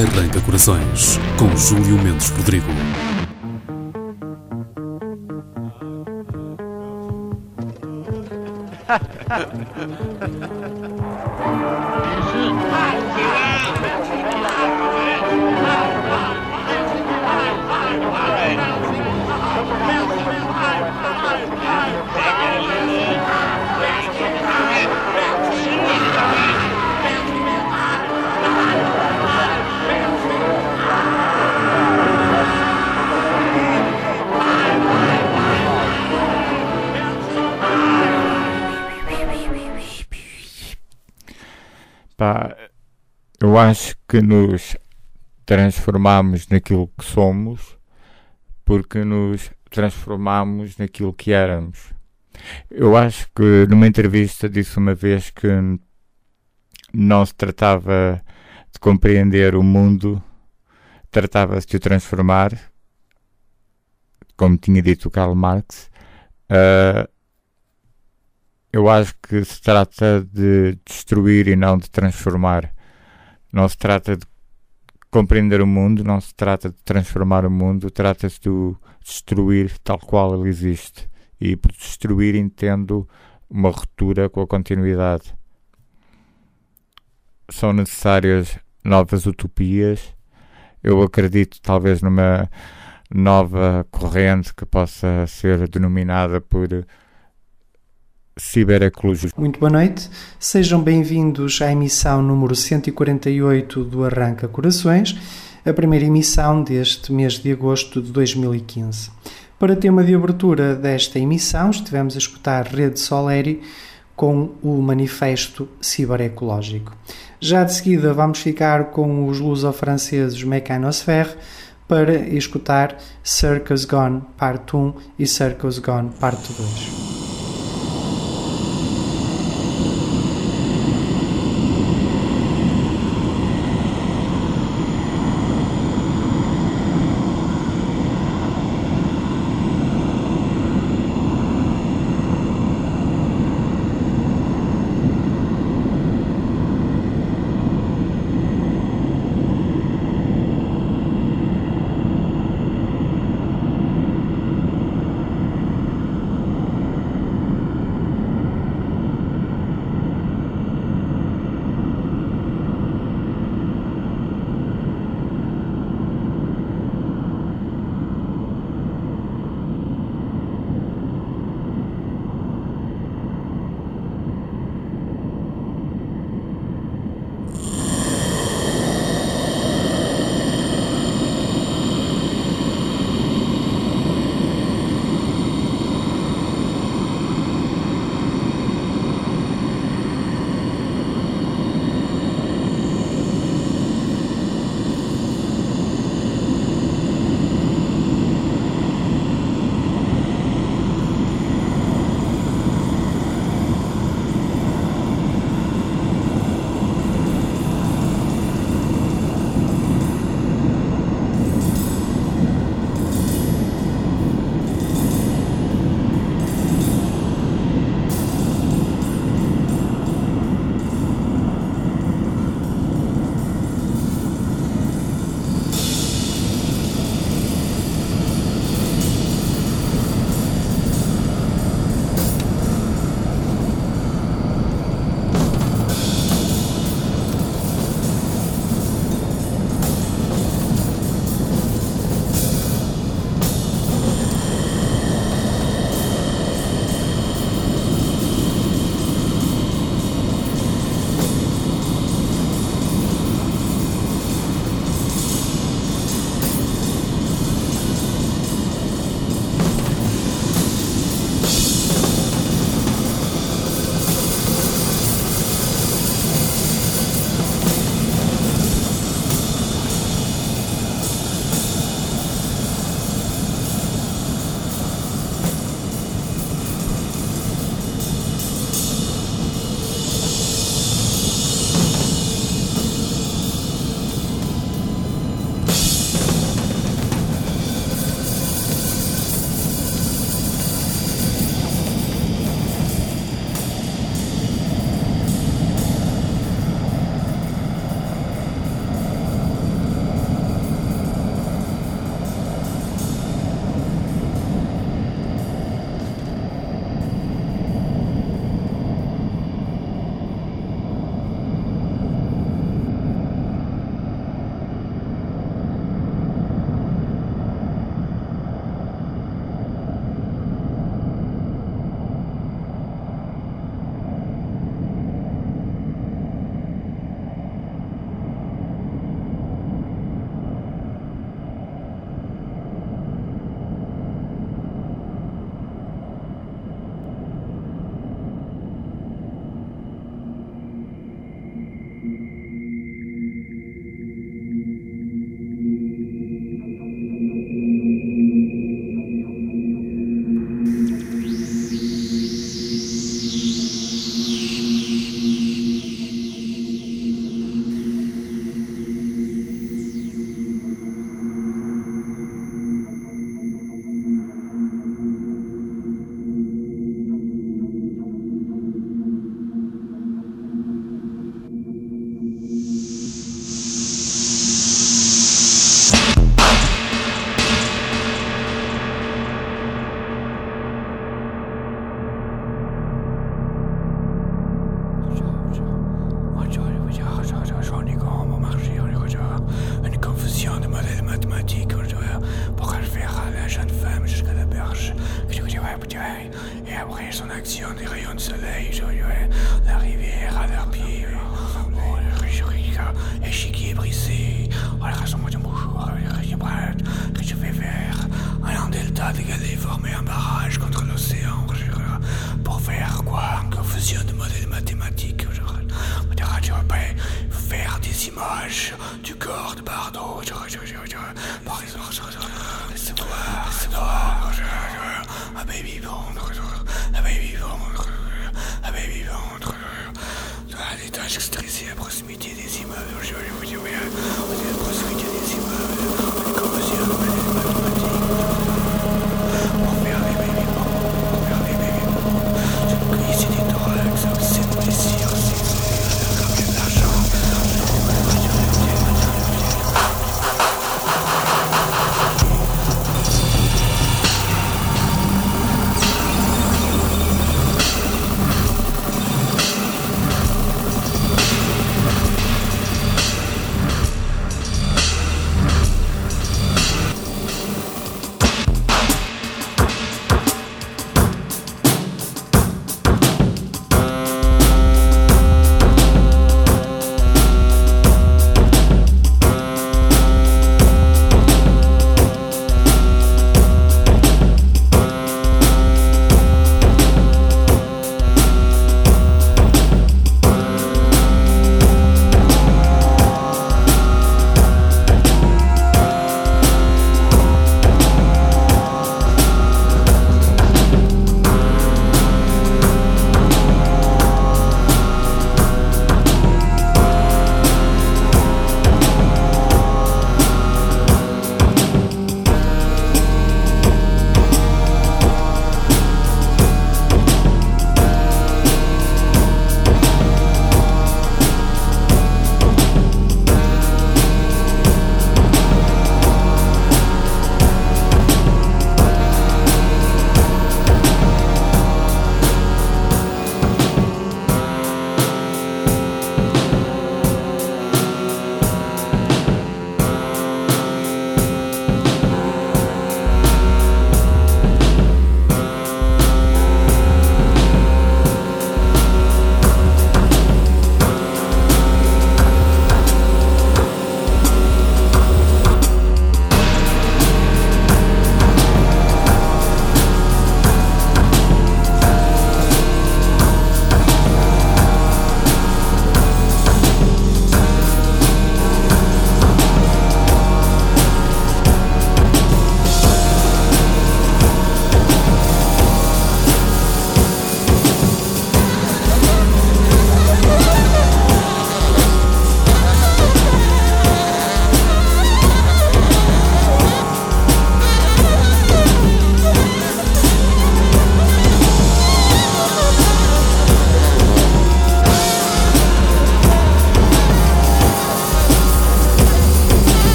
Arranca Corações, com Júlio Mendes Rodrigo. Eu acho que nos transformamos naquilo que somos porque nos transformamos naquilo que éramos. Eu acho que numa entrevista disse uma vez que não se tratava de compreender o mundo, tratava-se de o transformar, como tinha dito o Karl Marx. Eu acho que se trata de destruir e não de transformar. Não se trata de compreender o mundo, não se trata de transformar o mundo, trata-se de o destruir tal qual ele existe. E por destruir entendo uma ruptura com a continuidade. São necessárias novas utopias. Eu acredito talvez numa nova corrente que possa ser denominada por ciberecologia. Muito boa noite, sejam bem-vindos à emissão número 148 do Arranca Corações, a primeira emissão deste mês de agosto de 2015. Para tema de abertura desta emissão, estivemos a escutar Rede Soleri com o Manifesto Ciberecológico. Já de seguida vamos ficar com os luso-franceses Mécanosphère para escutar Circus Gone Parte 1 e Circus Gone Parte 2.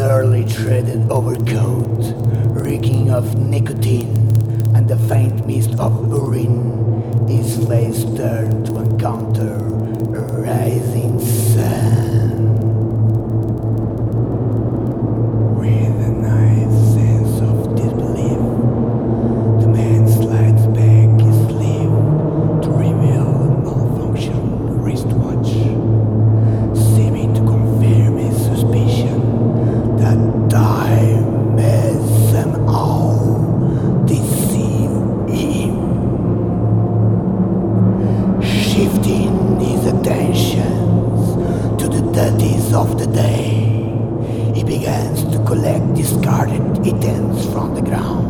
early threaded overcoat, reeking of nicotine and the faint mist of urine, his face turned to encounter a rising sun. With a nice sense of disbelief, the man slides back his sleeve to reveal a malfunctioned wristwatch, seeming to confirm his suspicion that time has somehow deceived him. Shifting his attentions to the duties of the day, he begins to collect discarded items from the ground.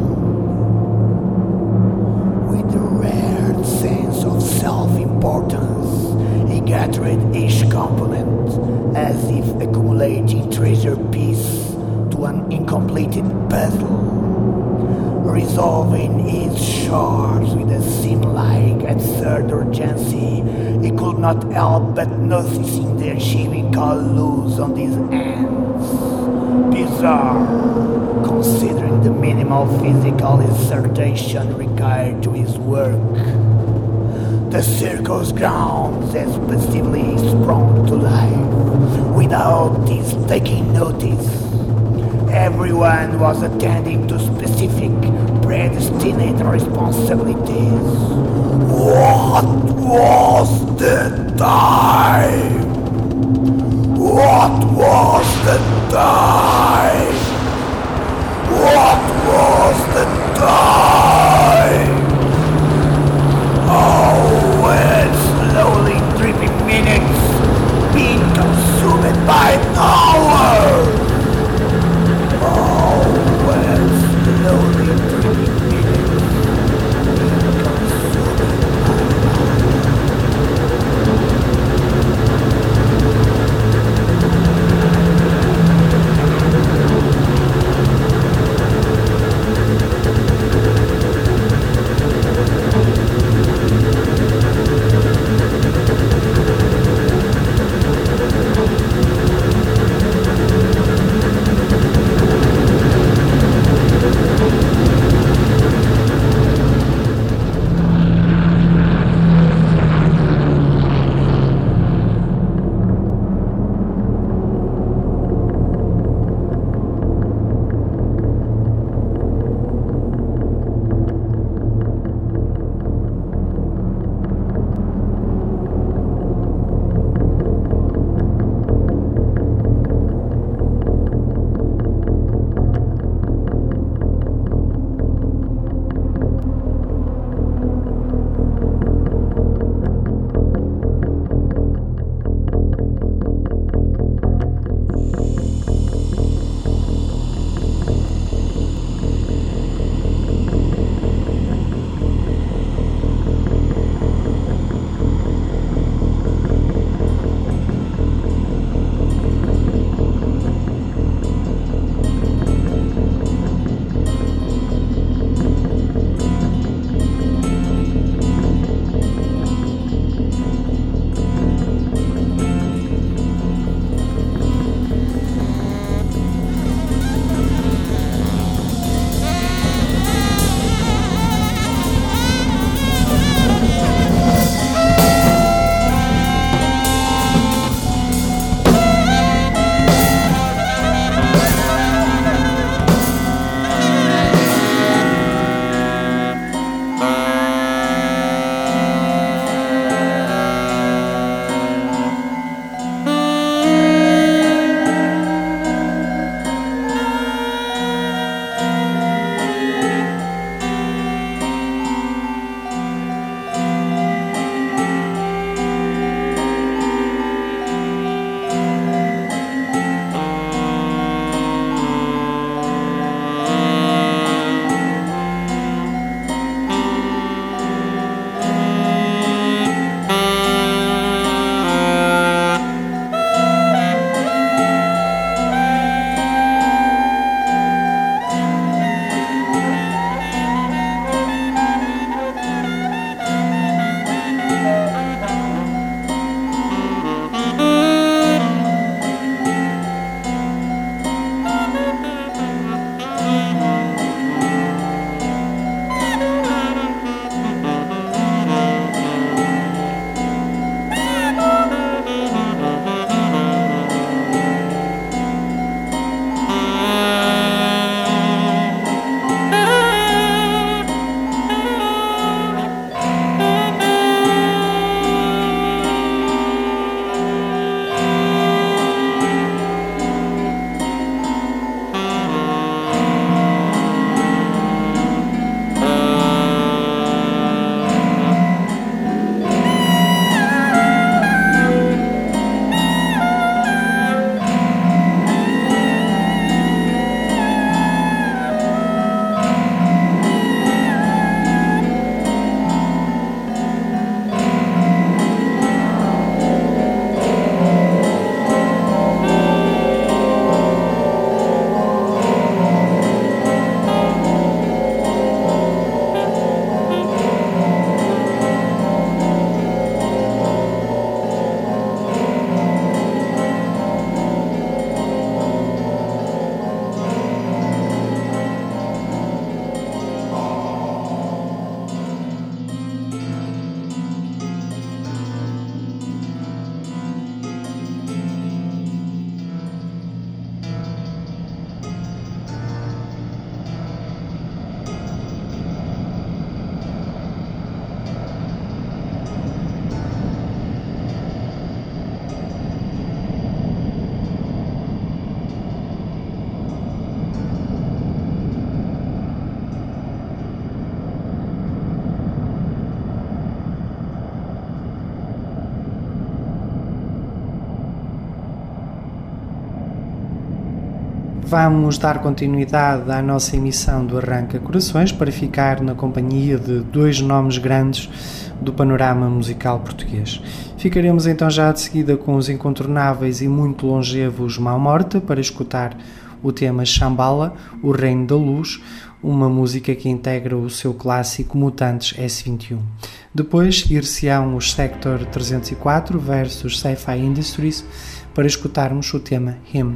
With a rare sense of self-importance, he gathered each component as if accumulating treasure piece to an incompleted puzzle. Resolving his chores with a seem-like absurd urgency, he could not help but noticing the achieving call loose on his hands. Bizarre, considering the minimal physical exertion required to his work. The circus grounds has passively sprung to life without his taking notice. Everyone was attending to specific, predestined responsibilities. What was the time? What was the time? What was the time? Oh, and slowly dripping minutes being consumed by an hour. Oh, well, slowly dripping minutes being consumed by an hour. Vamos dar continuidade à nossa emissão do Arranca Corações para ficar na companhia de dois nomes grandes do panorama musical português. Ficaremos então já de seguida com os incontornáveis e muito longevos Mau Morte para escutar o tema Shambhala, o Reino da Luz, uma música que integra o seu clássico Mutantes S21. Depois ir-se-ão os Sector 304 versus Sci-Fi Industries para escutarmos o tema Him.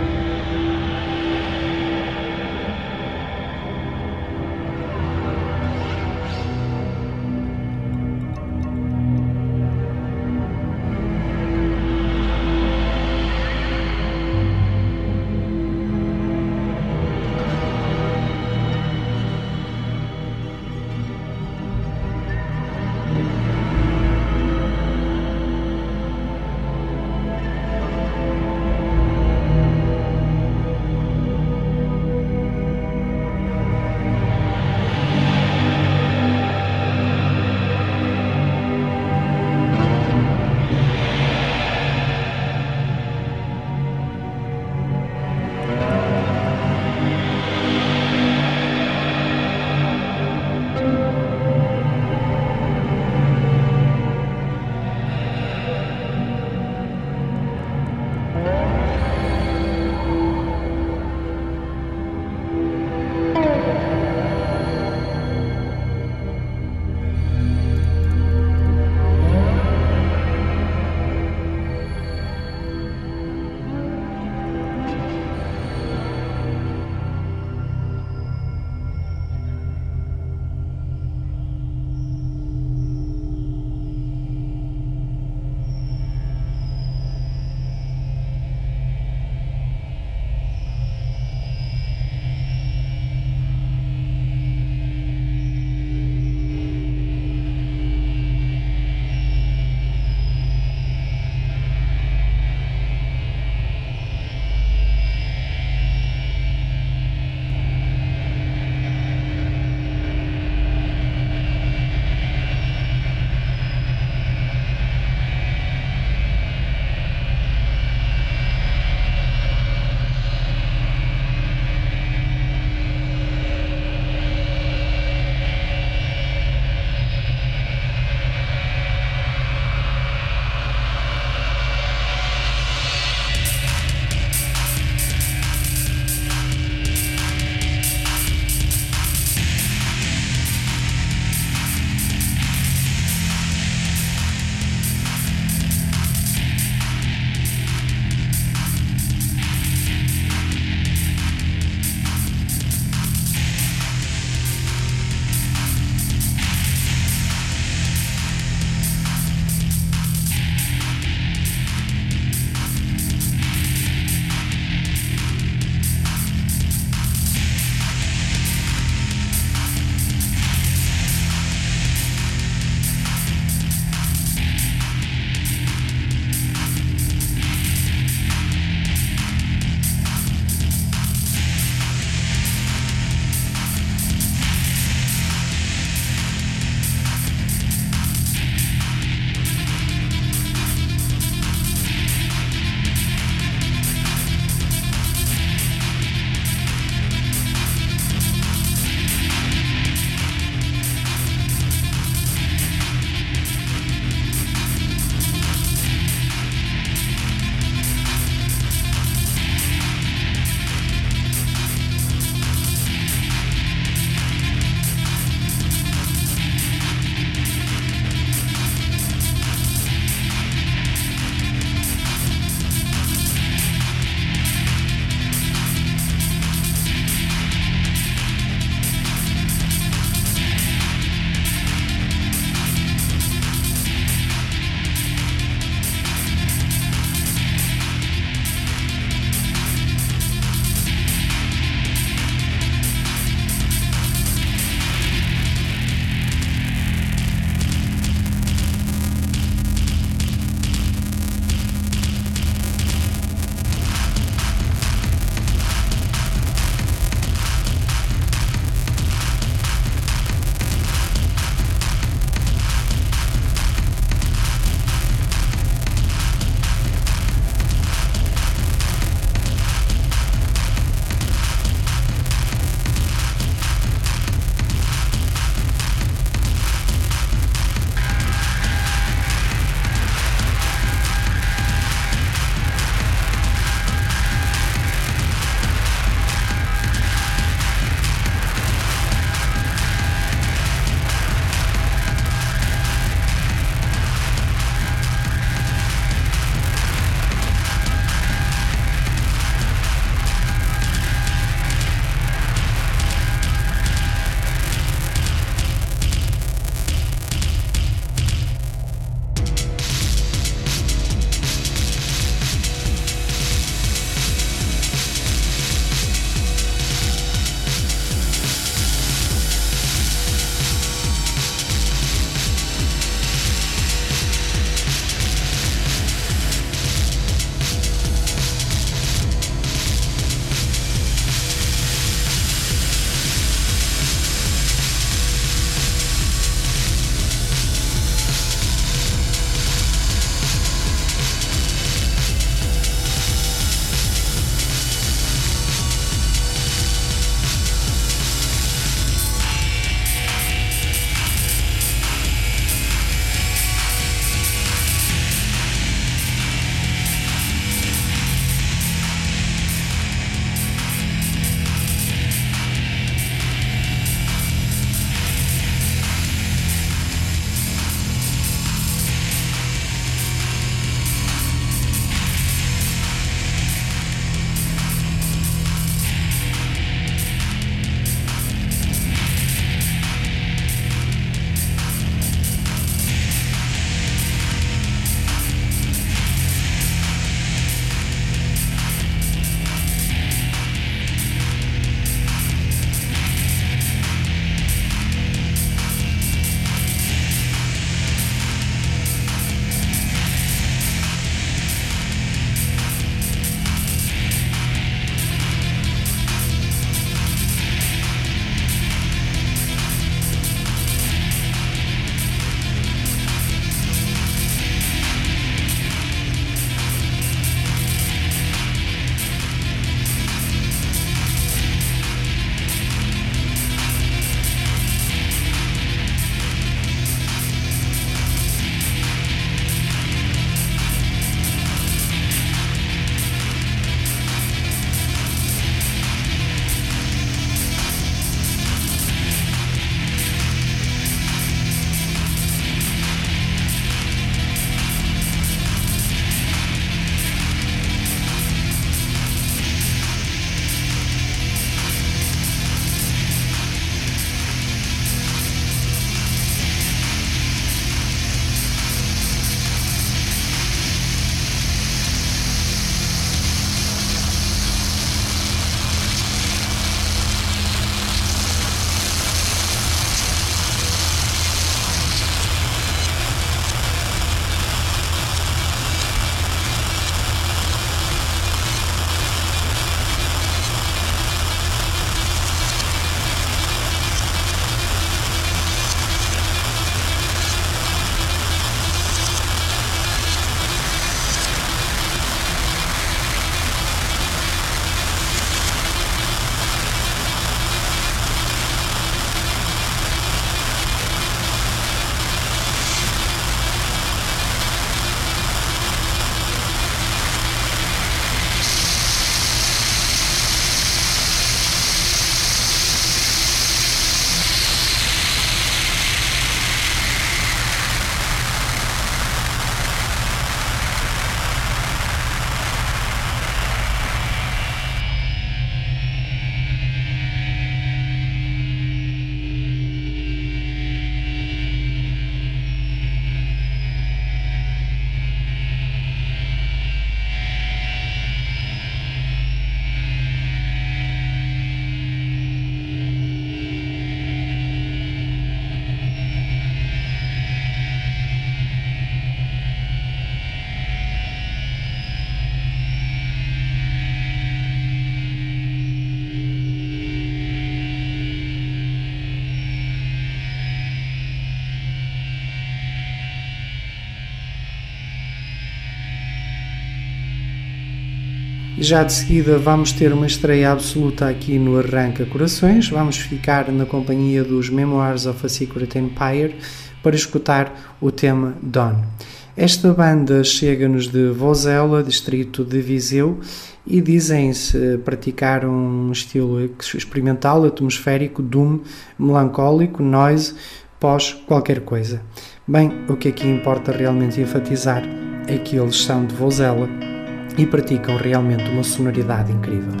E já de seguida vamos ter uma estreia absoluta aqui no Arranca Corações. Vamos ficar na companhia dos Memoirs of a Secret Empire para escutar o tema Dawn. Esta banda chega-nos de Vozela, distrito de Viseu, e dizem-se praticar um estilo experimental, atmosférico, doom, melancólico, noise, pós qualquer coisa. Bem, o que aqui importa realmente enfatizar é que eles são de Vozela e praticam realmente uma sonoridade incrível.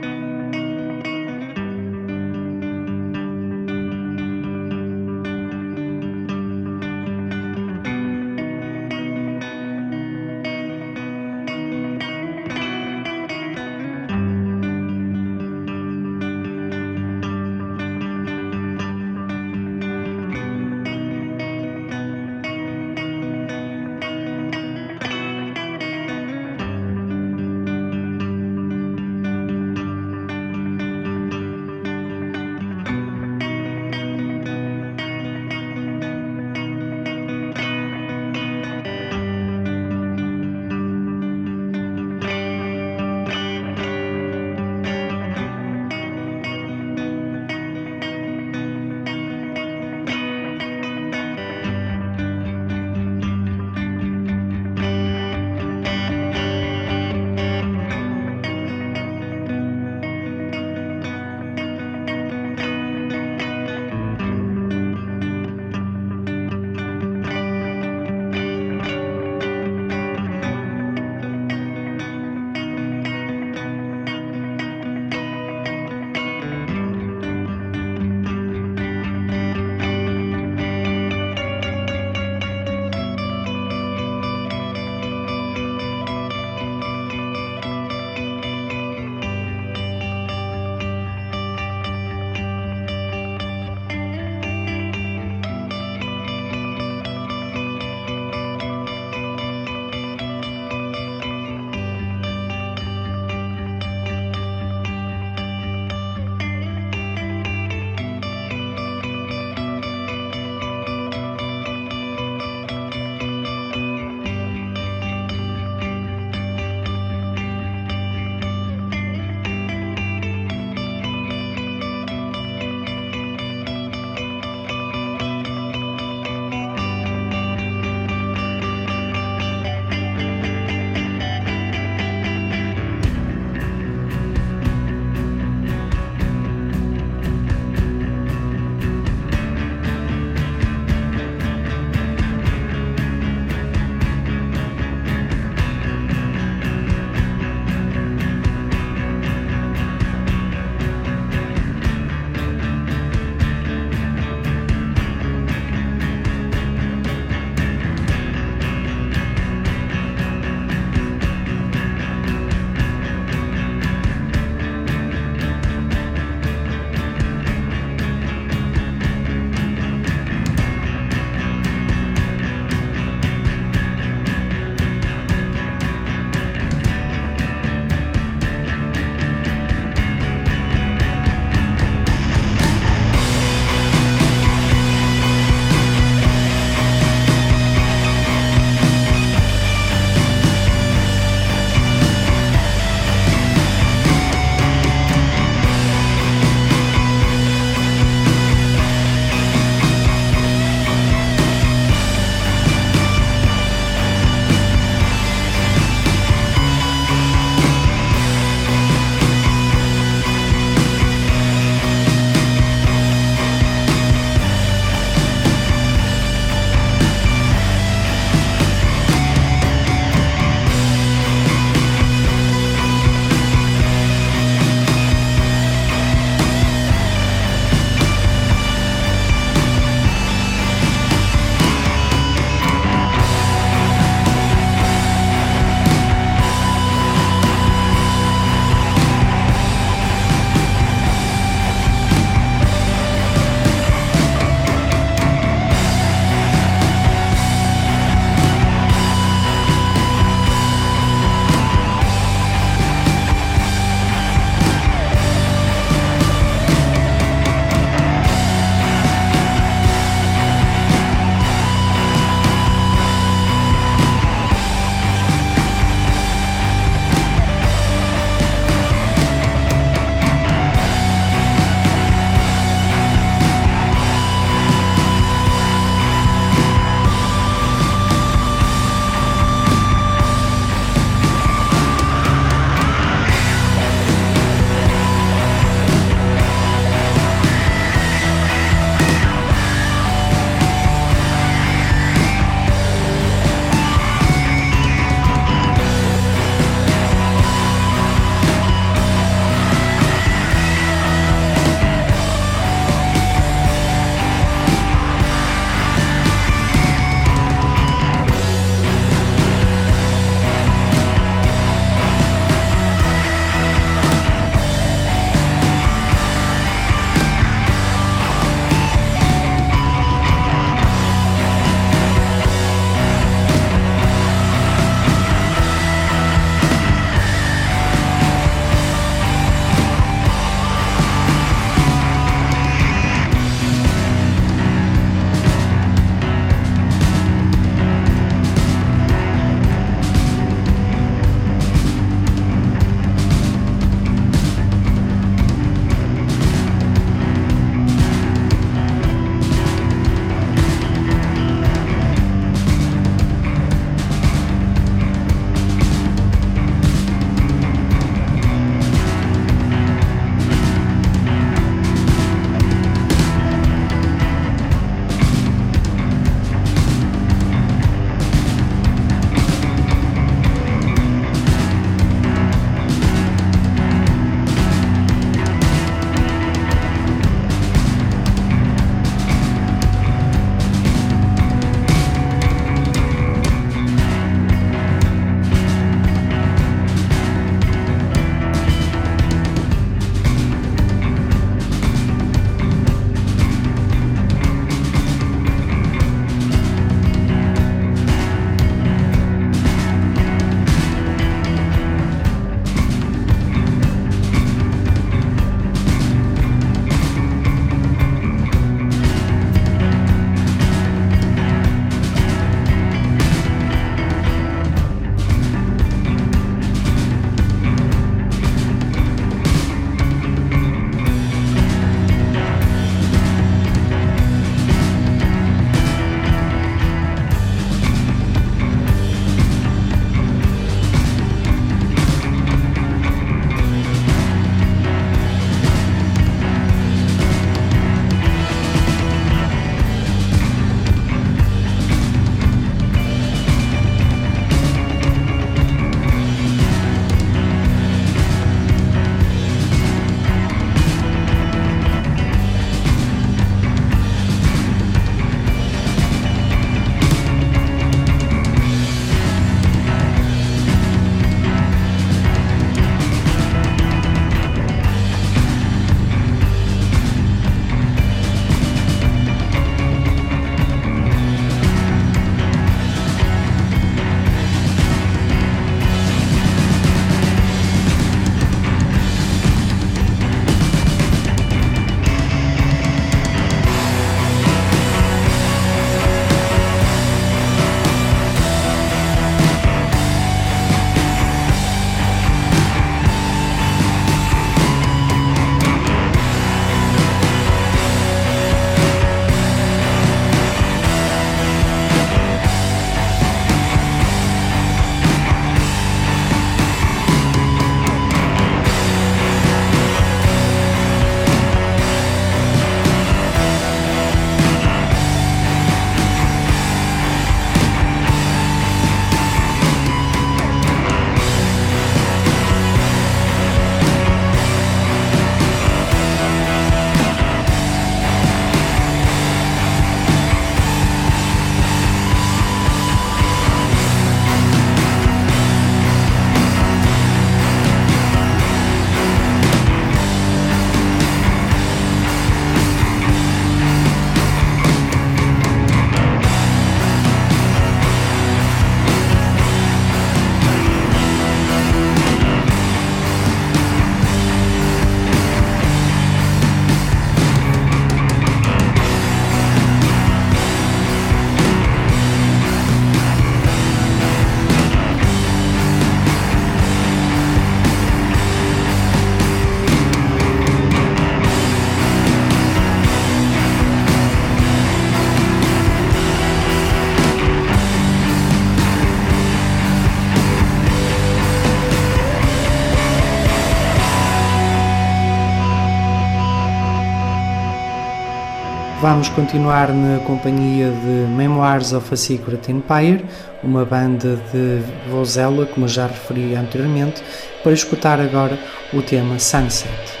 Vamos continuar na companhia de Memoirs of a Secret Empire, uma banda de Vozela, como eu já referi anteriormente, para escutar agora o tema Sunset.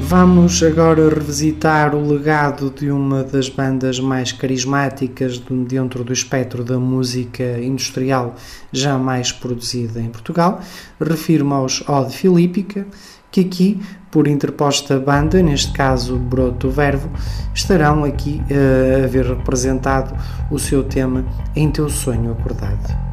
Vamos agora revisitar o legado de uma das bandas mais carismáticas dentro do espectro da música industrial jamais produzida em Portugal. Refiro-me aos Ode Filípica, que aqui, por interposta banda, neste caso Broto Verbo, estarão aqui a ver representado o seu tema Em Teu Sonho Acordado.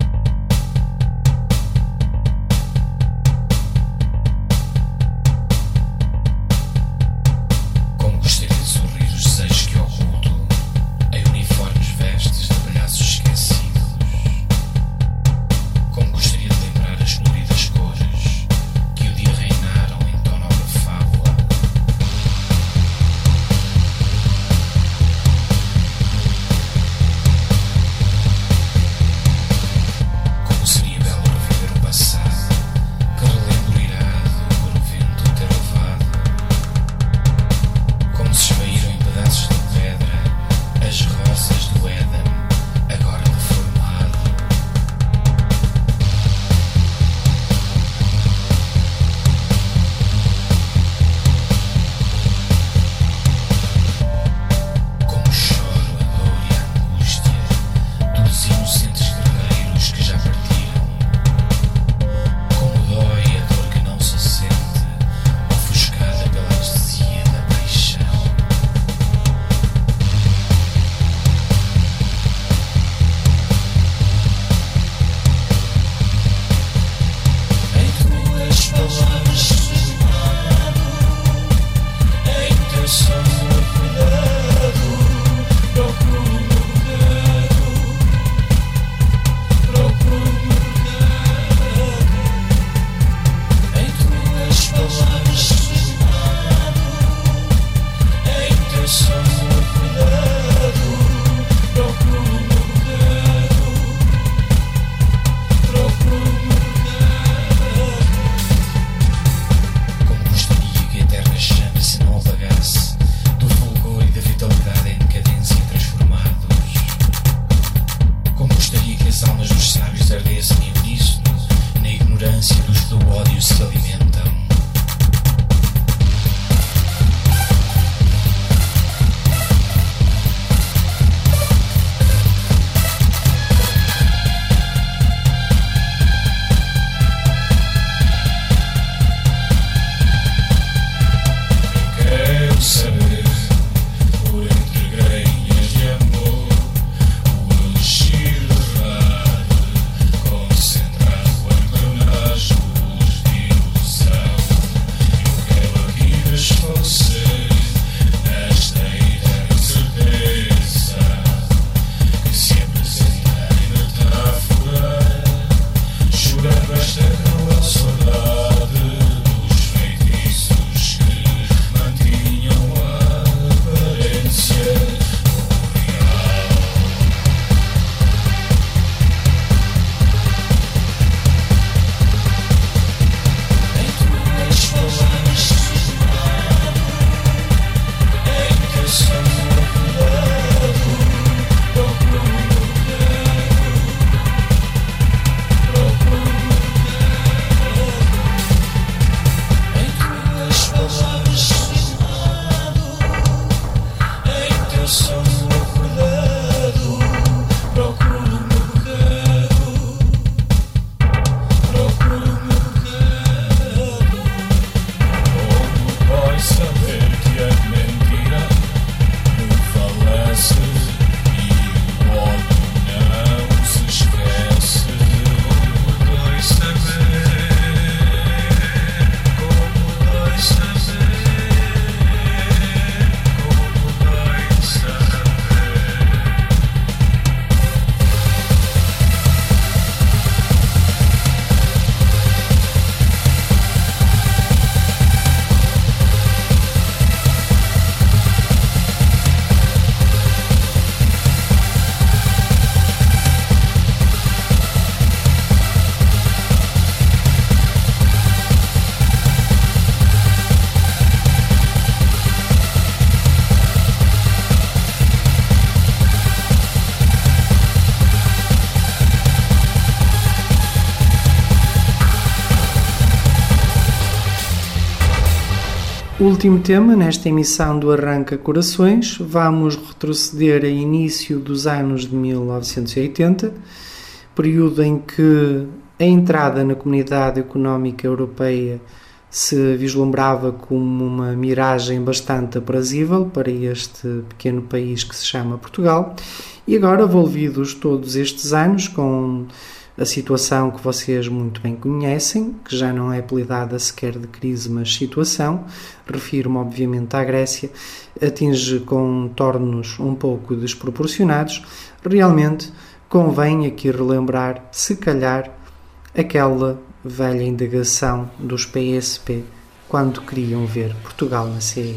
Último tema nesta emissão do Arranca Corações. Vamos retroceder a início dos anos de 1980, período em que a entrada na Comunidade Económica Europeia se vislumbrava como uma miragem bastante aprazível para este pequeno país que se chama Portugal. E agora, envolvidos todos estes anos com a situação que vocês muito bem conhecem, que já não é apelidada sequer de crise, mas situação, refiro-me obviamente à Grécia, atinge contornos um pouco desproporcionados, realmente convém aqui relembrar, se calhar, aquela velha indagação dos PSP quando queriam ver Portugal na CEE.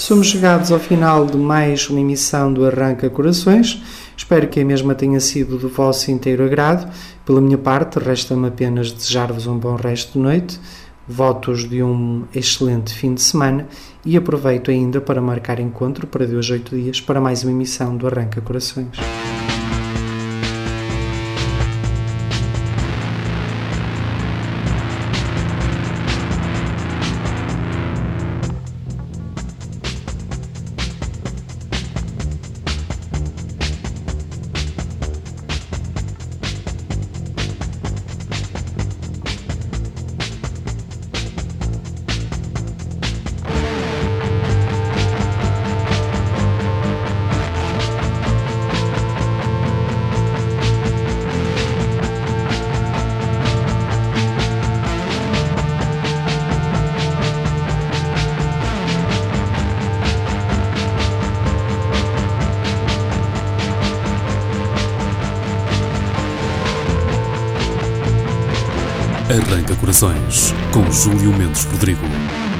Somos chegados ao final de mais uma emissão do Arranca Corações. Espero que a mesma tenha sido do vosso inteiro agrado. Pela minha parte, resta-me apenas desejar-vos um bom resto de noite, votos de um excelente fim de semana e aproveito ainda para marcar encontro para de hoje a 8 dias para mais uma emissão do Arranca Corações. Arranca Corações, com Júlio Mendes Rodrigo.